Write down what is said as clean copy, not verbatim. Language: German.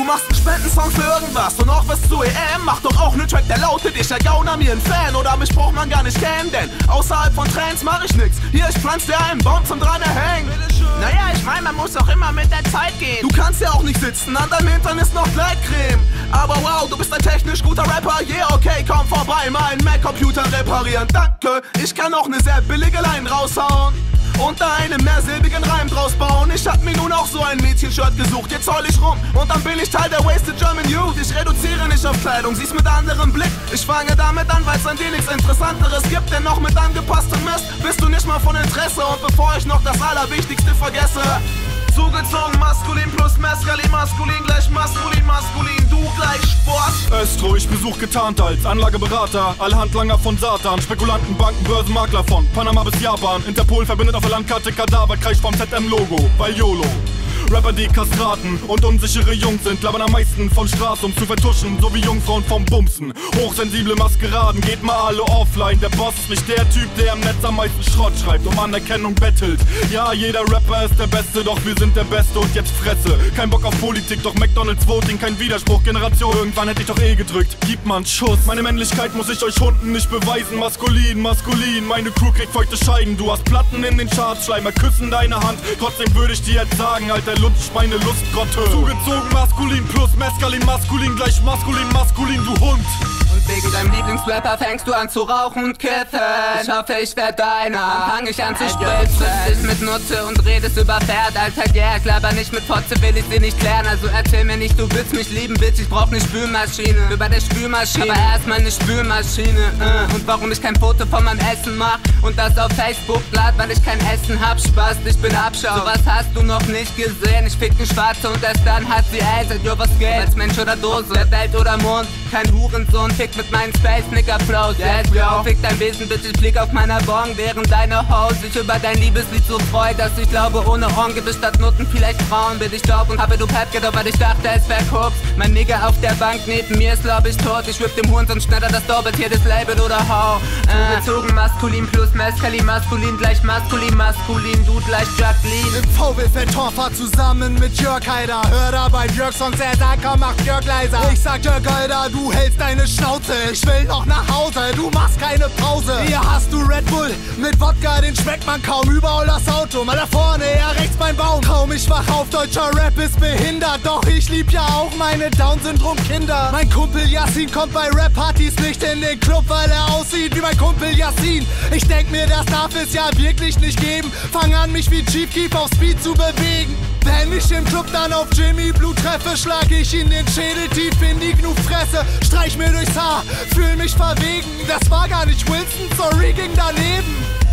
machst einen Spendensong für irgendwas und auch was zu EM. Mach doch auch nen Track, der lautet, ich ergauner mir ein Fan. Oder mich braucht man gar nicht kennen, denn außerhalb von Trends mach ich nix. Hier, ich pflanz dir einen Baum zum dran erhängen. Naja, ich mein, man muss auch immer mit der Zeit gehen. Du kannst ja auch nicht sitzen, an deinem Hintern ist noch Gleitcreme. Aber wow, du bist ein technisch guter Rapper. Yeah, okay, komm vorbei, meinen Mac-Computer reparieren. Danke, ich kann auch ne sehr billige Line raushauen und da einen mehrsilbigen Reim draus bauen. Ich hab mir nun auch so ein Mädchenshirt gesucht, jetzt heul ich rum und dann bin ich Teil der Wasted German Youth. Ich reduziere nicht auf Kleidung, sieh's mit anderem Blick. Ich fange damit an, weil's an dir nichts Interessanteres gibt, denn noch mit angepasstem Mist bist du nicht mal von Interesse. Und bevor ich noch das Allerwichtigste vergesse: zugezogen maskulin plus Mescalin, maskulin gleich maskulin, maskulin, du gleich Sport. Östro, ich besuch getarnt als Anlageberater, alle Handlanger von Satan, Spekulanten, Banken, Börsenmakler von Panama bis Japan. Interpol verbindet auf der Landkarte Kadaver, Kreis vom ZM-Logo, weil YOLO. Rapper, die Kastraten und unsichere Jungs sind, labern am meisten von Straße, um zu vertuschen, so wie Jungfrauen vom Bumsen. Hochsensible Maskeraden, geht mal alle offline. Der Boss ist nicht der Typ, der im Netz am meisten Schrott schreibt, um Anerkennung bettelt. Ja, jeder Rapper ist der Beste, doch wir sind der Beste und jetzt Fresse. Kein Bock auf Politik, doch McDonalds Voting, kein Widerspruch. Generation, irgendwann hätte ich doch gedrückt. Gib mal einen Schuss. Meine Männlichkeit muss ich euch Hunden nicht beweisen. Maskulin, maskulin, meine Crew kriegt feuchte Scheiden. Du hast Platten in den Charts, Schleimer küssen deine Hand. Trotzdem würde ich dir jetzt sagen, Alter, lutsch meine Lustgrotte. Zugezogen maskulin plus Mescalin, maskulin gleich maskulin, maskulin, du Hund. Und wegen deinem Lieblingsrapper fängst du an zu rauchen und kiffen. Ich hoffe, ich werd deiner. Dann fang ich an zu spritzen. Dich mit Nutze und redest über Pferd. Alter, yeah, klaber nicht mit Fotze, will ich sie nicht klären. Also erzähl mir nicht, du willst mich lieben, Bitch, ich brauch ne Spülmaschine. Über der Spülmaschine, aber erstmal ne Spülmaschine. Und warum ich kein Foto von meinem Essen mach und das auf Facebook lad, weil ich kein Essen hab. Spaß, ich bin Abschau. Sowas hast du noch nicht gesehen. Ich fick ne Schwarze und erst dann hat sie seid ihr was geht. Als Mensch oder Dose, der Welt oder Mond. Kein Hurensohn, fick mit meinen Space Nigga Flows. Yes, yo, fick dein Wesen, bitte, ich flieg auf meiner Bong, während deine Hose sich über dein Liebeslied so freut, dass ich glaube, ohne Horn gibt es statt Nutten vielleicht Frauen. Bin ich taub und habe du Pep gedacht, weil ich dachte, es wär Koks. Mein Nigga auf der Bank neben mir ist, glaub ich, tot. Ich whip dem Hurensohn schneller das Doppeltier des Label oder hau. Zugezogen maskulin plus Mescalin, maskulin gleich maskulin, maskulin, du gleich Jacqueline. Im VW Phantom fahr zusammen mit Jörg Haider. Hör dabei Jörg Songs, er sagt, komm, mach Jörg leiser. Ich sag Jörg Haider, du hältst deine Schnauze. Ich will noch nach Hause, du machst keine Pause. Hier hast du Red Bull, mit Wodka, den schmeckt man kaum. Überall das Auto, mal da vorne, ja rechts beim Baum. Kaum ich wach auf, deutscher Rap ist behindert. Doch ich lieb ja auch meine Down-Syndrom-Kinder. Mein Kumpel Yassin kommt bei Rap-Partys nicht in den Club, weil er aussieht wie mein Kumpel Yassin. Ich denk mir, das darf es ja wirklich nicht geben. Fang an, mich wie Chief Keef auf Speed zu bewegen. Wenn ich im Club dann auf Jimmy Blue treffe, schlag ich in den Schädel tief in die Gnu-Fresse. Streich mir durchs Haar, fühl mich verwegen. Das war gar nicht Wilson, sorry, ging daneben.